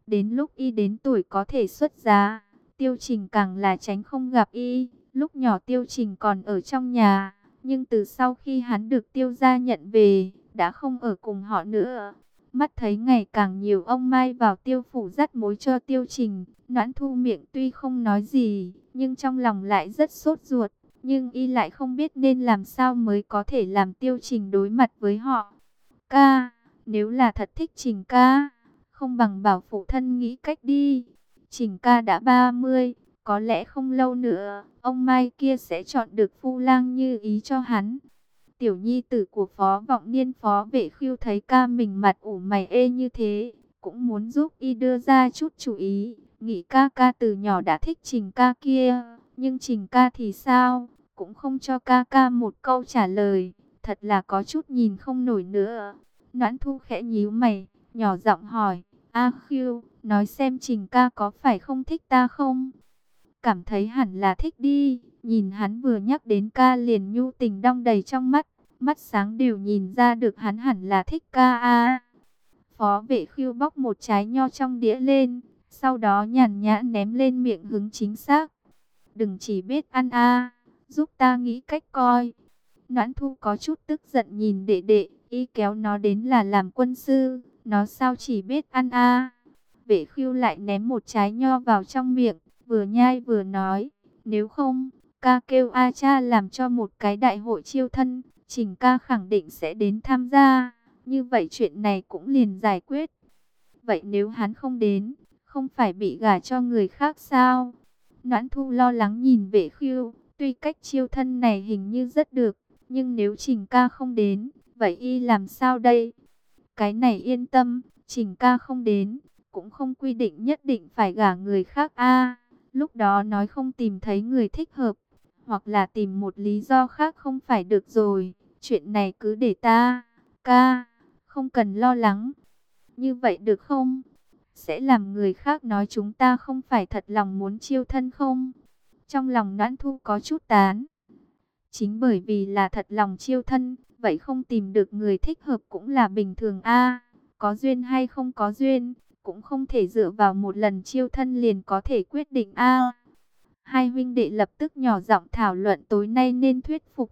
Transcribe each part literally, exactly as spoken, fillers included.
Đến lúc y đến tuổi có thể xuất giá, Tiêu Trình càng là tránh không gặp y. Lúc nhỏ Tiêu Trình còn ở trong nhà, nhưng từ sau khi hắn được Tiêu gia nhận về, đã không ở cùng họ nữa. Mắt thấy ngày càng nhiều ông Mai vào Tiêu phủ dắt mối cho Tiêu Trình, Noãn Thu miệng tuy không nói gì, nhưng trong lòng lại rất sốt ruột. Nhưng y lại không biết nên làm sao mới có thể làm Tiêu Trình đối mặt với họ. Ca, nếu là thật thích Trình ca, không bằng bảo phụ thân nghĩ cách đi. Trình ca đã ba mươi, có lẽ không lâu nữa, ông Mai kia sẽ chọn được phu lang như ý cho hắn. Tiểu nhi tử của Phó Vọng Niên Phó Vệ Khưu thấy ca mình mặt ủ mày ê như thế, cũng muốn giúp y đưa ra chút chủ ý. Nghĩ ca ca từ nhỏ đã thích Trình ca kia, nhưng Trình ca thì sao, cũng không cho ca ca một câu trả lời, thật là có chút nhìn không nổi nữa. Noãn Thu khẽ nhíu mày, nhỏ giọng hỏi, A Khưu, nói xem Trình ca có phải không thích ta không? Cảm thấy hẳn là thích đi, nhìn hắn vừa nhắc đến ca liền nhu tình đong đầy trong mắt, mắt sáng đều nhìn ra được hắn hẳn là thích ca a. Phó Vệ Khưu bóc một trái nho trong đĩa lên, sau đó nhàn nhã ném lên miệng hứng chính xác. Đừng chỉ biết ăn a, giúp ta nghĩ cách coi. Noãn Thu có chút tức giận nhìn đệ đệ, y kéo nó đến là làm quân sư, nó sao chỉ biết ăn a. Vệ Khưu lại ném một trái nho vào trong miệng, vừa nhai vừa nói, nếu không, ca kêu A cha làm cho một cái đại hội chiêu thân, Trình ca khẳng định sẽ đến tham gia, như vậy chuyện này cũng liền giải quyết. Vậy nếu hắn không đến, không phải bị gả cho người khác sao? Noãn Thu lo lắng nhìn Vệ Khưu, tuy cách chiêu thân này hình như rất được, nhưng nếu Trình ca không đến, vậy y làm sao đây? Cái này yên tâm, Trình ca không đến, cũng không quy định nhất định phải gả người khác a. Lúc đó nói không tìm thấy người thích hợp, hoặc là tìm một lý do khác không phải được rồi. Chuyện này cứ để ta, ca, không cần lo lắng. Như vậy được không? Sẽ làm người khác nói chúng ta không phải thật lòng muốn chiêu thân không? Trong lòng Noãn Thu có chút tán. Chính bởi vì là thật lòng chiêu thân, vậy không tìm được người thích hợp cũng là bình thường a. Có duyên hay không có duyên, cũng không thể dựa vào một lần chiêu thân liền có thể quyết định a. Hai huynh đệ lập tức nhỏ giọng thảo luận tối nay nên thuyết phục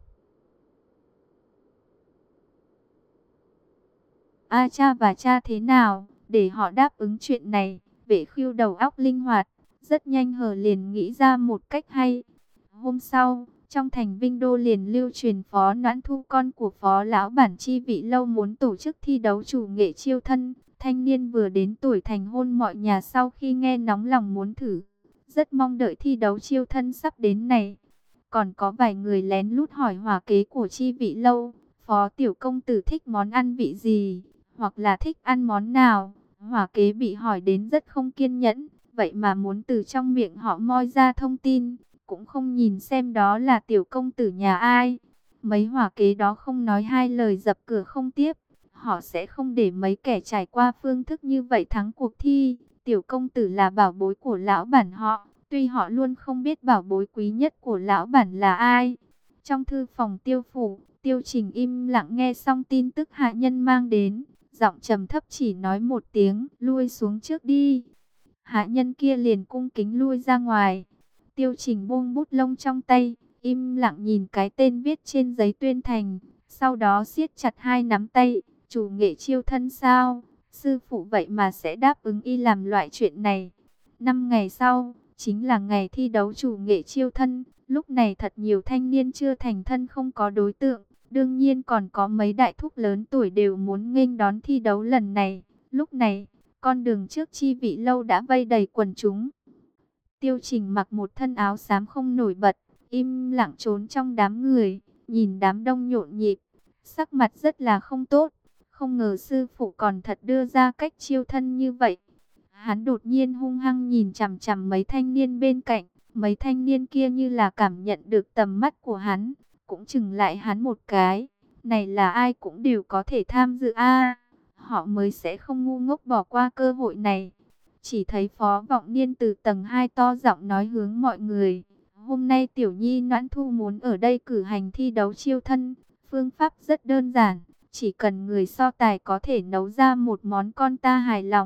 A cha và cha thế nào, để họ đáp ứng chuyện này. Vệ Khưu đầu óc linh hoạt, rất nhanh hờ liền nghĩ ra một cách hay. Hôm sau, trong thành Vinh Đô liền lưu truyền Phó Noãn Thu con của Phó lão bản Chi Vị Lâu muốn tổ chức thi đấu chủ nghệ chiêu thân. Thanh niên vừa đến tuổi thành hôn, mọi nhà sau khi nghe nóng lòng muốn thử, rất mong đợi thi đấu chiêu thân sắp đến này. Còn có vài người lén lút hỏi hòa kế của Chi Vị Lâu, Phó tiểu công tử thích món ăn vị gì, hoặc là thích ăn món nào. Hòa kế bị hỏi đến rất không kiên nhẫn, vậy mà muốn từ trong miệng họ moi ra thông tin, cũng không nhìn xem đó là tiểu công tử nhà ai. Mấy hòa kế đó không nói hai lời dập cửa không tiếp. Họ sẽ không để mấy kẻ trải qua phương thức như vậy thắng cuộc thi. Tiểu công tử là bảo bối của lão bản họ, tuy họ luôn không biết bảo bối quý nhất của lão bản là ai. Trong thư phòng Tiêu phủ, Tiêu Trình im lặng nghe xong tin tức hạ nhân mang đến, giọng trầm thấp chỉ nói một tiếng, lui xuống trước đi. Hạ nhân kia liền cung kính lui ra ngoài. Tiêu Trình buông bút lông trong tay, im lặng nhìn cái tên viết trên giấy tuyên thành, sau đó siết chặt hai nắm tay. Chủ nghệ chiêu thân sao? Sư phụ vậy mà sẽ đáp ứng y làm loại chuyện này. Năm ngày sau, chính là ngày thi đấu chủ nghệ chiêu thân. Lúc này thật nhiều thanh niên chưa thành thân không có đối tượng. Đương nhiên còn có mấy đại thúc lớn tuổi đều muốn nghênh đón thi đấu lần này. Lúc này, con đường trước Chi Vị Lâu đã vây đầy quần chúng. Tiêu Trình mặc một thân áo xám không nổi bật, im lặng trốn trong đám người, nhìn đám đông nhộn nhịp, sắc mặt rất là không tốt. Không ngờ sư phụ còn thật đưa ra cách chiêu thân như vậy. Hắn đột nhiên hung hăng nhìn chằm chằm mấy thanh niên bên cạnh. Mấy thanh niên kia như là cảm nhận được tầm mắt của hắn, cũng chừng lại hắn một cái. Này là ai cũng đều có thể tham dự a, họ mới sẽ không ngu ngốc bỏ qua cơ hội này. Chỉ thấy Phó Vọng Niên từ tầng hai to giọng nói hướng mọi người. Hôm nay Tiểu Nhi Noãn Thu muốn ở đây cử hành thi đấu chiêu thân. Phương pháp rất đơn giản. Chỉ cần người so tài có thể nấu ra một món con ta hài lòng,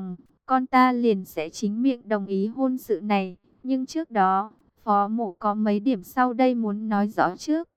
con ta liền sẽ chính miệng đồng ý hôn sự này. Nhưng trước đó, Phó Mộ có mấy điểm sau đây muốn nói rõ trước.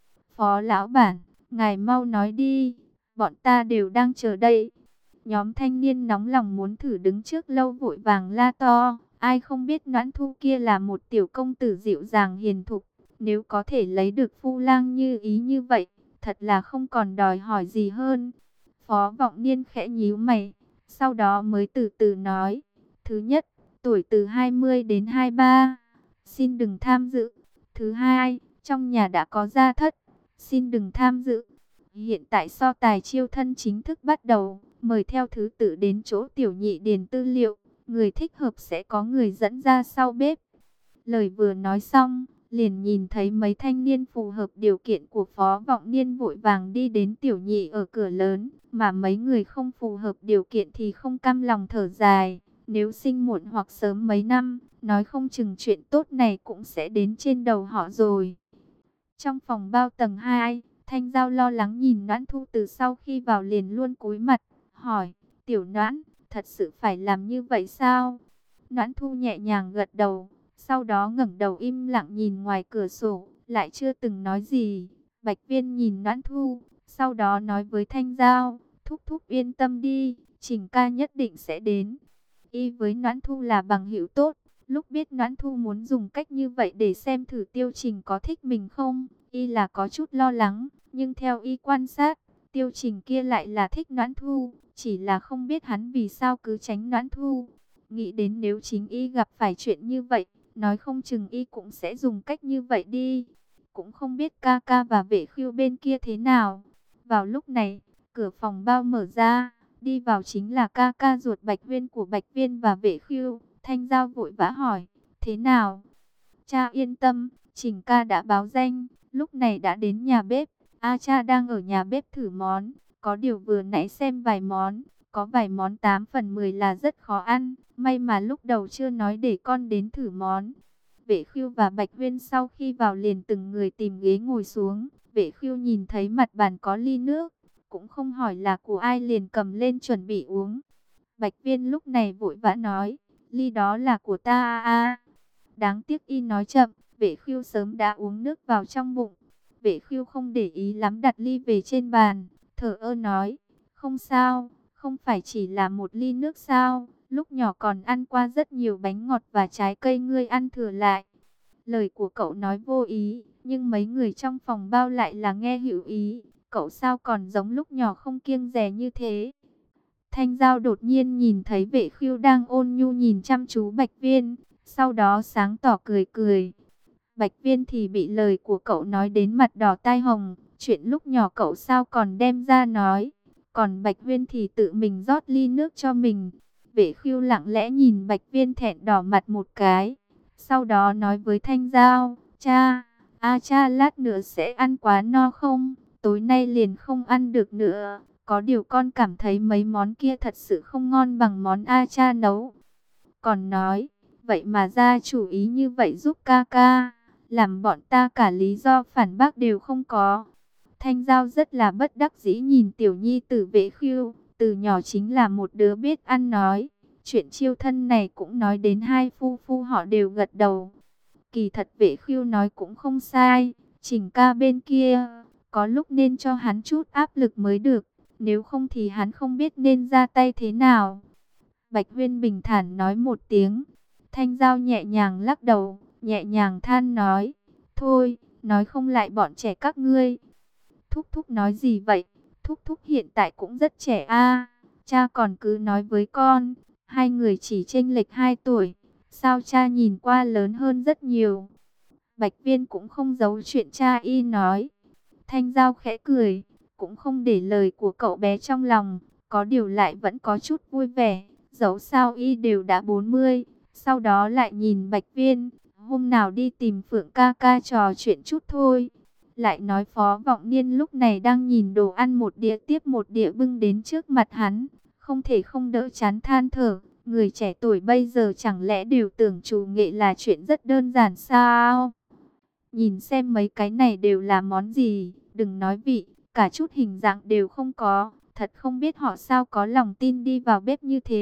Phó lão bản, ngài mau nói đi, bọn ta đều đang chờ đây. Nhóm thanh niên nóng lòng muốn thử đứng trước lâu vội vàng la to. Ai không biết Noãn Thu kia là một tiểu công tử dịu dàng hiền thục. Nếu có thể lấy được phu lang như ý như vậy, thật là không còn đòi hỏi gì hơn. Phó Vọng Niên khẽ nhíu mày, sau đó mới từ từ nói. Thứ nhất, tuổi từ hai mươi đến hai mươi ba, xin đừng tham dự. Thứ hai, trong nhà đã có gia thất, xin đừng tham dự. Hiện tại so tài chiêu thân chính thức bắt đầu, mời theo thứ tự đến chỗ tiểu nhị điền tư liệu. Người thích hợp sẽ có người dẫn ra sau bếp. Lời vừa nói xong, liền nhìn thấy mấy thanh niên phù hợp điều kiện của Phó Vọng Niên vội vàng đi đến tiểu nhị ở cửa lớn. Mà mấy người không phù hợp điều kiện thì không cam lòng thở dài. Nếu sinh muộn hoặc sớm mấy năm, nói không chừng chuyện tốt này cũng sẽ đến trên đầu họ rồi. Trong phòng bao tầng hai, Thanh Giao lo lắng nhìn Noãn Thu từ sau khi vào liền luôn cúi mặt, hỏi, tiểu Noãn, thật sự phải làm như vậy sao? Noãn Thu nhẹ nhàng gật đầu, sau đó ngẩng đầu im lặng nhìn ngoài cửa sổ, lại chưa từng nói gì. Bạch Viên nhìn Noãn Thu, sau đó nói với Thanh Giao, thúc thúc yên tâm đi, Trình ca nhất định sẽ đến. Y với Noãn Thu là bằng hữu tốt, lúc biết Noãn Thu muốn dùng cách như vậy để xem thử Tiêu Trình có thích mình không, Y là có chút lo lắng, nhưng theo Y quan sát, Tiêu Trình kia lại là thích Noãn Thu, chỉ là không biết hắn vì sao cứ tránh Noãn Thu. Nghĩ đến nếu chính Y gặp phải chuyện như vậy, nói không chừng Y cũng sẽ dùng cách như vậy đi. Cũng không biết ca ca và Vệ Khưu bên kia thế nào. Vào lúc này, cửa phòng bao mở ra, đi vào chính là ca ca ruột Bạch Viên của Bạch Viên và Vệ Khưu. Thanh Giao vội vã hỏi, thế nào? Cha yên tâm, Trình ca đã báo danh, lúc này đã đến nhà bếp. A cha đang ở nhà bếp thử món, có điều vừa nãy xem vài món, có vài món tám phần mười là rất khó ăn, may mà lúc đầu chưa nói để con đến thử món. Vệ Khưu và Bạch Viên sau khi vào liền từng người tìm ghế ngồi xuống. Vệ Khưu nhìn thấy mặt bàn có ly nước, cũng không hỏi là của ai liền cầm lên chuẩn bị uống. Bạch Viên lúc này vội vã nói, ly đó là của ta a a. Đáng tiếc Y nói chậm, Vệ Khưu sớm đã uống nước vào trong bụng. Vệ Khưu không để ý lắm đặt ly về trên bàn, thở ơ nói, không sao, không phải chỉ là một ly nước sao, lúc nhỏ còn ăn qua rất nhiều bánh ngọt và trái cây ngươi ăn thừa lại. Lời của cậu nói vô ý, nhưng mấy người trong phòng bao lại là nghe hữu ý, cậu sao còn giống lúc nhỏ không kiêng dè như thế. Thanh Giao đột nhiên nhìn thấy Vệ Khưu đang ôn nhu nhìn chăm chú Bạch Viên, sau đó sáng tỏ cười cười. Bạch Viên thì bị lời của cậu nói đến mặt đỏ tai hồng, chuyện lúc nhỏ cậu sao còn đem ra nói. Còn Bạch Viên thì tự mình rót ly nước cho mình. Vệ Khưu lặng lẽ nhìn Bạch Viên thẹn đỏ mặt một cái, sau đó nói với Thanh Giao, cha, a cha lát nữa sẽ ăn quá no không? Tối nay liền không ăn được nữa. Có điều con cảm thấy mấy món kia thật sự không ngon bằng món A cha nấu. Còn nói, vậy mà ra chủ ý như vậy giúp ca ca, làm bọn ta cả lý do phản bác đều không có. Thanh Giao rất là bất đắc dĩ nhìn tiểu nhi tử Vệ Khưu, từ nhỏ chính là một đứa biết ăn nói. Chuyện chiêu thân này cũng nói đến hai phu phu họ đều gật đầu. Kỳ thật Vệ Khưu nói cũng không sai, Trình ca bên kia, có lúc nên cho hắn chút áp lực mới được. Nếu không thì hắn không biết nên ra tay thế nào. Bạch Huyên bình thản nói một tiếng. Thanh Giao nhẹ nhàng lắc đầu, nhẹ nhàng than nói, thôi, nói không lại bọn trẻ các ngươi. Thúc thúc nói gì vậy? Thúc thúc hiện tại cũng rất trẻ a. Cha còn cứ nói với con, hai người chỉ chênh lệch hai tuổi. Sao cha nhìn qua lớn hơn rất nhiều? Bạch Viên cũng không giấu chuyện cha y nói. Thanh Giao khẽ cười, cũng không để lời của cậu bé trong lòng, có điều lại vẫn có chút vui vẻ, dẫu sao y đều đã bốn mươi. Sau đó lại nhìn Bạch Viên, hôm nào đi tìm Phượng ca ca trò chuyện chút thôi. Lại nói Phó Vọng Niên lúc này đang nhìn đồ ăn một đĩa tiếp một đĩa bưng đến trước mặt hắn, không thể không đỡ chán than thở, người trẻ tuổi bây giờ chẳng lẽ đều tưởng chủ nghệ là chuyện rất đơn giản sao? Nhìn xem mấy cái này đều là món gì, đừng nói vị, cả chút hình dạng đều không có, thật không biết họ sao có lòng tin đi vào bếp như thế.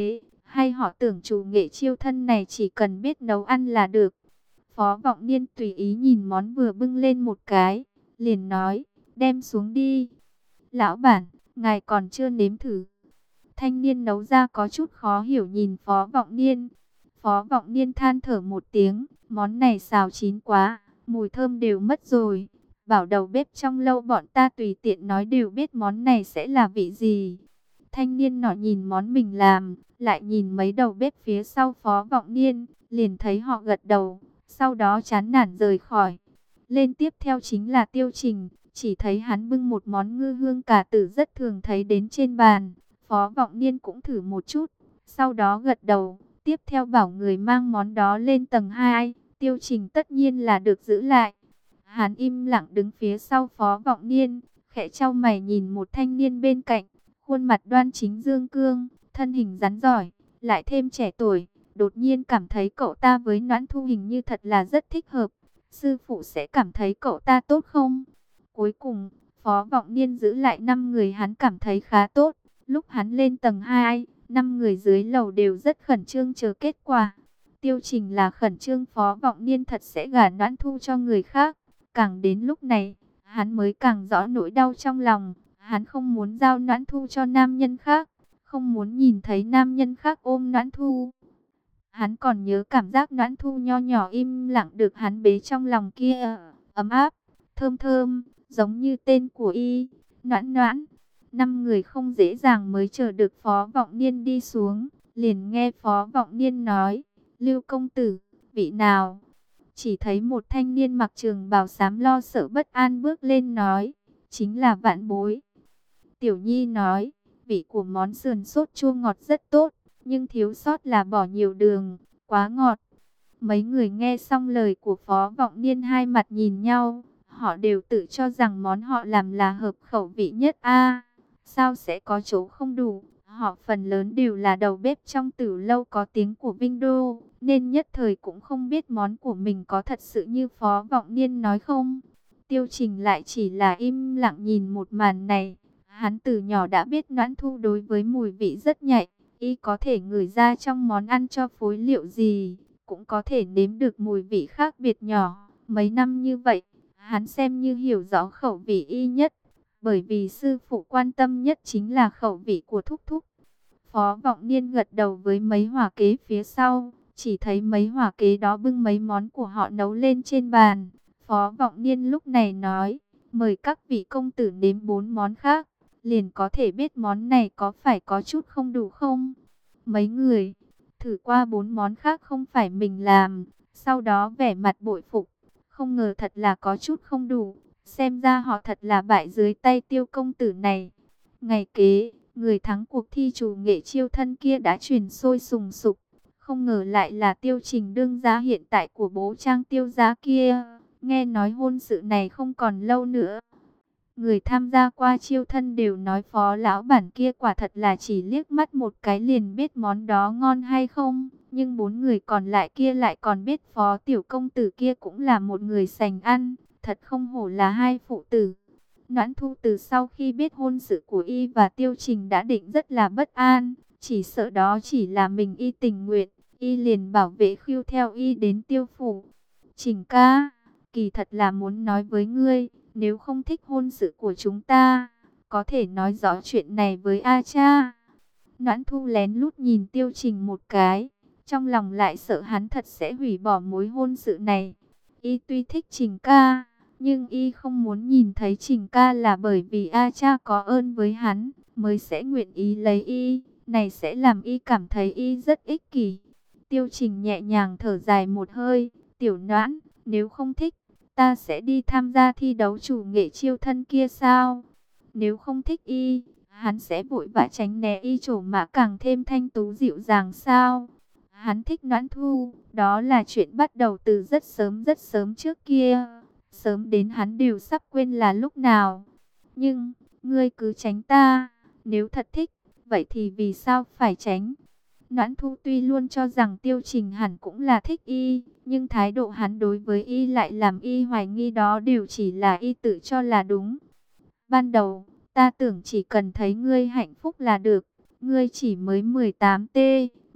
Hay họ tưởng chủ nghệ chiêu thân này chỉ cần biết nấu ăn là được. Phó Vọng Niên tùy ý nhìn món vừa bưng lên một cái, liền nói, đem xuống đi. Lão bản, ngài còn chưa nếm thử. Thanh niên nấu ra có chút khó hiểu nhìn Phó Vọng Niên. Phó Vọng Niên than thở một tiếng, món này xào chín quá, mùi thơm đều mất rồi. Bảo đầu bếp trong lâu bọn ta tùy tiện nói đều biết món này sẽ là vị gì. Thanh niên nọ nhìn món mình làm, lại nhìn mấy đầu bếp phía sau Phó Vọng Niên, liền thấy họ gật đầu, sau đó chán nản rời khỏi. Lên tiếp theo chính là Tiêu Trình, chỉ thấy hắn bưng một món ngư hương cà tử rất thường thấy đến trên bàn. Phó Vọng Niên cũng thử một chút, sau đó gật đầu, tiếp theo bảo người mang món đó lên tầng hai. Tiêu Trình tất nhiên là được giữ lại. Hắn im lặng đứng phía sau Phó Vọng Niên, khẽ chau mày nhìn một thanh niên bên cạnh, khuôn mặt đoan chính dương cương, thân hình rắn giỏi, lại thêm trẻ tuổi, đột nhiên cảm thấy cậu ta với Noãn Thu hình như thật là rất thích hợp. Sư phụ sẽ cảm thấy cậu ta tốt không? Cuối cùng, Phó Vọng Niên giữ lại năm người hắn cảm thấy khá tốt. Lúc hắn lên tầng hai, năm người dưới lầu đều rất khẩn trương chờ kết quả. Tiêu Trình là khẩn trương Phó Vọng Niên thật sẽ gả Noãn Thu cho người khác. Càng đến lúc này, hắn mới càng rõ nỗi đau trong lòng. Hắn không muốn giao Noãn Thu cho nam nhân khác, không muốn nhìn thấy nam nhân khác ôm Noãn Thu. Hắn còn nhớ cảm giác Noãn Thu nho nhỏ im lặng được hắn bế trong lòng kia, ấm áp, thơm thơm, giống như tên của y, Noãn Noãn. Năm người không dễ dàng mới chờ được Phó Vọng Niên đi xuống, liền nghe Phó Vọng Niên nói, Lưu công tử, vị nào? Chỉ thấy một thanh niên mặc trường bào xám lo sợ bất an bước lên nói, chính là Vạn Bối. Tiểu Nhi nói, vị của món sườn sốt chua ngọt rất tốt, nhưng thiếu sót là bỏ nhiều đường, quá ngọt. Mấy người nghe xong lời của Phó Vọng Niên hai mặt nhìn nhau, họ đều tự cho rằng món họ làm là hợp khẩu vị nhất a. Sao sẽ có chỗ không đủ? Họ phần lớn đều là đầu bếp trong tử lâu có tiếng của Vinh Đô, nên nhất thời cũng không biết món của mình có thật sự như Phó Vọng Niên nói không. Tiêu Trình lại chỉ là im lặng nhìn một màn này. Hắn từ nhỏ đã biết Noãn Thu đối với mùi vị rất nhạy, y có thể ngửi ra trong món ăn cho phối liệu gì, cũng có thể nếm được mùi vị khác biệt nhỏ. Mấy năm như vậy, hắn xem như hiểu rõ khẩu vị y nhất, bởi vì sư phụ quan tâm nhất chính là khẩu vị của Thúc Thúc. Phó Vọng Niên gật đầu với mấy hỏa kế phía sau, chỉ thấy mấy hỏa kế đó bưng mấy món của họ nấu lên trên bàn. Phó Vọng Niên lúc này nói, mời các vị công tử nếm bốn món khác, liền có thể biết món này có phải có chút không đủ không. Mấy người thử qua bốn món khác không phải mình làm, sau đó vẻ mặt bội phục, không ngờ thật là có chút không đủ, xem ra họ thật là bại dưới tay Tiêu công tử này. Ngày kế, người thắng cuộc thi chủ nghệ chiêu thân kia đã truyền sôi sùng sục, không ngờ lại là Tiêu Trình đương gia hiện tại của bố Trang Tiêu gia kia. Nghe nói hôn sự này không còn lâu nữa. Người tham gia qua chiêu thân đều nói Phó lão bản kia quả thật là chỉ liếc mắt một cái liền biết món đó ngon hay không. Nhưng bốn người còn lại kia lại còn biết Phó tiểu công tử kia cũng là một người sành ăn. Thật không hổ là hai phụ tử. Noãn Thu từ sau khi biết hôn sự của y và Tiêu Trình đã định rất là bất an. Chỉ sợ đó chỉ là mình y tình nguyện. Y liền bảo vệ khiêu theo y đến Tiêu phủ. Trình ca, kỳ thật là muốn nói với ngươi, nếu không thích hôn sự của chúng ta, có thể nói rõ chuyện này với A cha. Noãn Thu lén lút nhìn Tiêu Trình một cái, trong lòng lại sợ hắn thật sẽ hủy bỏ mối hôn sự này. Y tuy thích Trình ca, nhưng y không muốn nhìn thấy Trình ca là bởi vì A cha có ơn với hắn, mới sẽ nguyện ý lấy y, này sẽ làm y cảm thấy y rất ích kỷ. Tiêu Trình nhẹ nhàng thở dài một hơi, tiểu Noãn, nếu không thích, ta sẽ đi tham gia thi đấu chủ nghệ chiêu thân kia sao? Nếu không thích y, hắn sẽ vội vã tránh né y trổ mã càng thêm thanh tú dịu dàng sao? Hắn thích Noãn Thu, đó là chuyện bắt đầu từ rất sớm rất sớm trước kia. Sớm đến hắn đều sắp quên là lúc nào. Nhưng, ngươi cứ tránh ta, nếu thật thích, vậy thì vì sao phải tránh? Noãn Thu tuy luôn cho rằng Tiêu Trình hẳn cũng là thích y, nhưng thái độ hắn đối với y lại làm y hoài nghi đó đều chỉ là y tự cho là đúng. Ban đầu, ta tưởng chỉ cần thấy ngươi hạnh phúc là được, ngươi chỉ mới mười tám tê,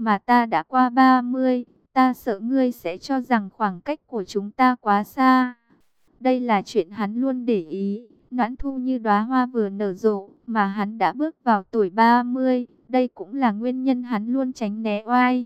mà ta đã qua ba mươi, ta sợ ngươi sẽ cho rằng khoảng cách của chúng ta quá xa. Đây là chuyện hắn luôn để ý. Noãn Thu như đóa hoa vừa nở rộ, mà hắn đã bước vào tuổi ba mươi. Đây cũng là nguyên nhân hắn luôn tránh né oai.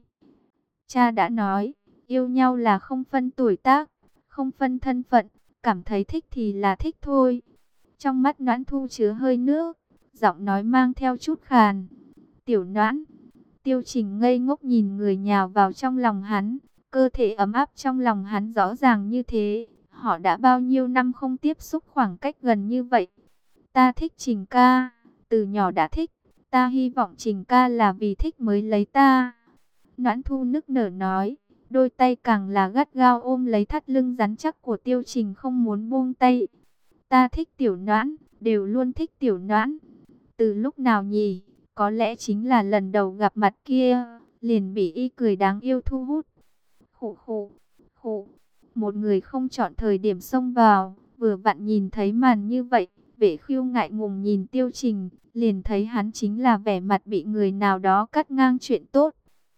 Cha đã nói, yêu nhau là không phân tuổi tác, không phân thân phận, cảm thấy thích thì là thích thôi. Trong mắt Noãn Thu chứa hơi nước, giọng nói mang theo chút khàn. Tiểu Noãn. Tiêu Trình ngây ngốc nhìn người nhào vào trong lòng hắn, cơ thể ấm áp trong lòng hắn rõ ràng như thế. Họ đã bao nhiêu năm không tiếp xúc khoảng cách gần như vậy. Ta thích Trình ca, từ nhỏ đã thích, ta hy vọng Trình ca là vì thích mới lấy ta. Noãn Thu nức nở nói, đôi tay càng là gắt gao ôm lấy thắt lưng rắn chắc của Tiêu Trình không muốn buông tay. Ta thích Tiểu Noãn, đều luôn thích Tiểu Noãn. Từ lúc nào nhỉ? Có lẽ chính là lần đầu gặp mặt kia, liền bị y cười đáng yêu thu hút. Khụ khụ, khụ. Một người không chọn thời điểm xông vào, vừa vặn nhìn thấy màn như vậy, Vệ Khưu ngại ngùng nhìn Tiêu Trình, liền thấy hắn chính là vẻ mặt bị người nào đó cắt ngang chuyện tốt.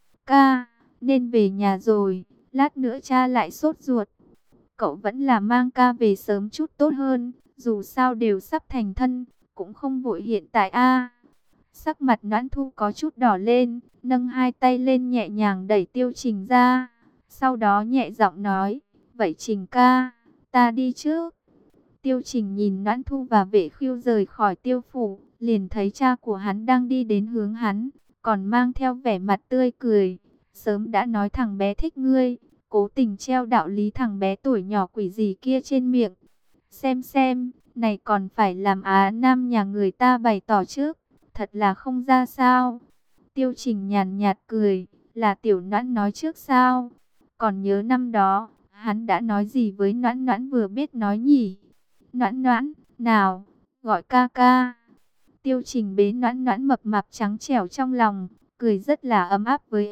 Ca, nên về nhà rồi, lát nữa cha lại sốt ruột. Cậu vẫn là mang ca về sớm chút tốt hơn, dù sao đều sắp thành thân, cũng không vội hiện tại a. Sắc mặt Noãn Thu có chút đỏ lên, nâng hai tay lên nhẹ nhàng đẩy Tiêu Trình ra, sau đó nhẹ giọng nói, vậy Trình ca, ta đi trước. Tiêu Trình nhìn Noãn Thu và Vệ Khưu rời khỏi Tiêu phủ, liền thấy cha của hắn đang đi đến hướng hắn, còn mang theo vẻ mặt tươi cười. Sớm đã nói thằng bé thích ngươi, cố tình treo đạo lý thằng bé tuổi nhỏ quỷ gì kia trên miệng. Xem xem, này còn phải làm Á Nam nhà người ta bày tỏ trước, thật là không ra sao. Tiêu Trình nhàn nhạt cười, là Tiểu Noãn nói trước sao? Còn nhớ năm đó, hắn đã nói gì với Noãn Noãn vừa biết nói nhỉ? Noãn Noãn, nào, gọi ca ca. Tiêu Trình bế Noãn Noãn mập mạp trắng trẻo trong lòng, cười rất là ấm áp với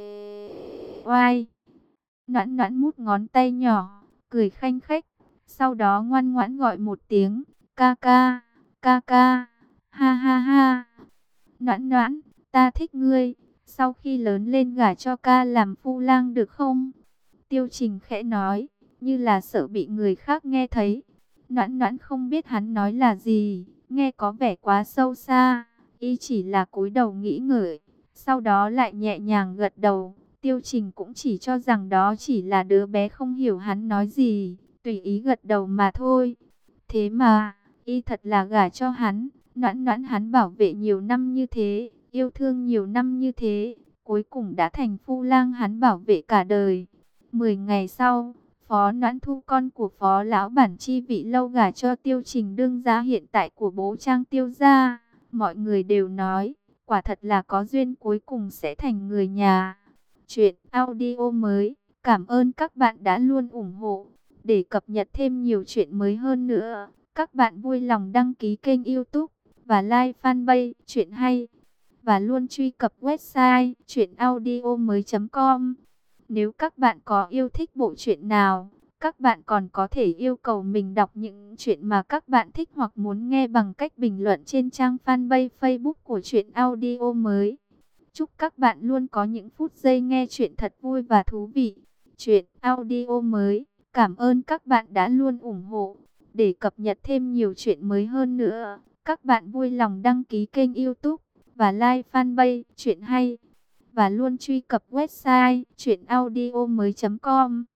oai. Noãn Noãn mút ngón tay nhỏ, cười khanh khách, sau đó ngoan ngoãn gọi một tiếng, ca ca, ca ca, ha ha ha. Noãn Noãn, ta thích ngươi, sau khi lớn lên gả cho ca làm phu lang được không? Tiêu Trình khẽ nói, như là sợ bị người khác nghe thấy. Noãn Noãn không biết hắn nói là gì, nghe có vẻ quá sâu xa, y chỉ là cúi đầu nghĩ ngợi, sau đó lại nhẹ nhàng gật đầu. Tiêu Trình cũng chỉ cho rằng đó chỉ là đứa bé không hiểu hắn nói gì, tùy ý gật đầu mà thôi. Thế mà, y thật là gả cho hắn, Noãn Noãn hắn bảo vệ nhiều năm như thế, yêu thương nhiều năm như thế, cuối cùng đã thành phu lang hắn bảo vệ cả đời. Mười ngày sau, Phó Noãn Thu con của Phó lão bản chi vị lâu gả cho Tiêu Trình đương gia hiện tại của bố Trang Tiêu gia. Mọi người đều nói, quả thật là có duyên cuối cùng sẽ thành người nhà. Chuyện audio mới, cảm ơn các bạn đã luôn ủng hộ. Để cập nhật thêm nhiều chuyện mới hơn nữa, các bạn vui lòng đăng ký kênh YouTube và like fanpage Chuyện Hay. Và luôn truy cập website chuyện audio mới chấm com. Nếu các bạn có yêu thích bộ truyện nào, các bạn còn có thể yêu cầu mình đọc những chuyện mà các bạn thích hoặc muốn nghe bằng cách bình luận trên trang fanpage Facebook của Chuyện Audio Mới. Chúc các bạn luôn có những phút giây nghe chuyện thật vui và thú vị. Chuyện Audio Mới, cảm ơn các bạn đã luôn ủng hộ. Để cập nhật thêm nhiều chuyện mới hơn nữa, các bạn vui lòng đăng ký kênh YouTube và like fanpage Chuyện Hay. Và luôn truy cập website chuyện audio mới chấm com.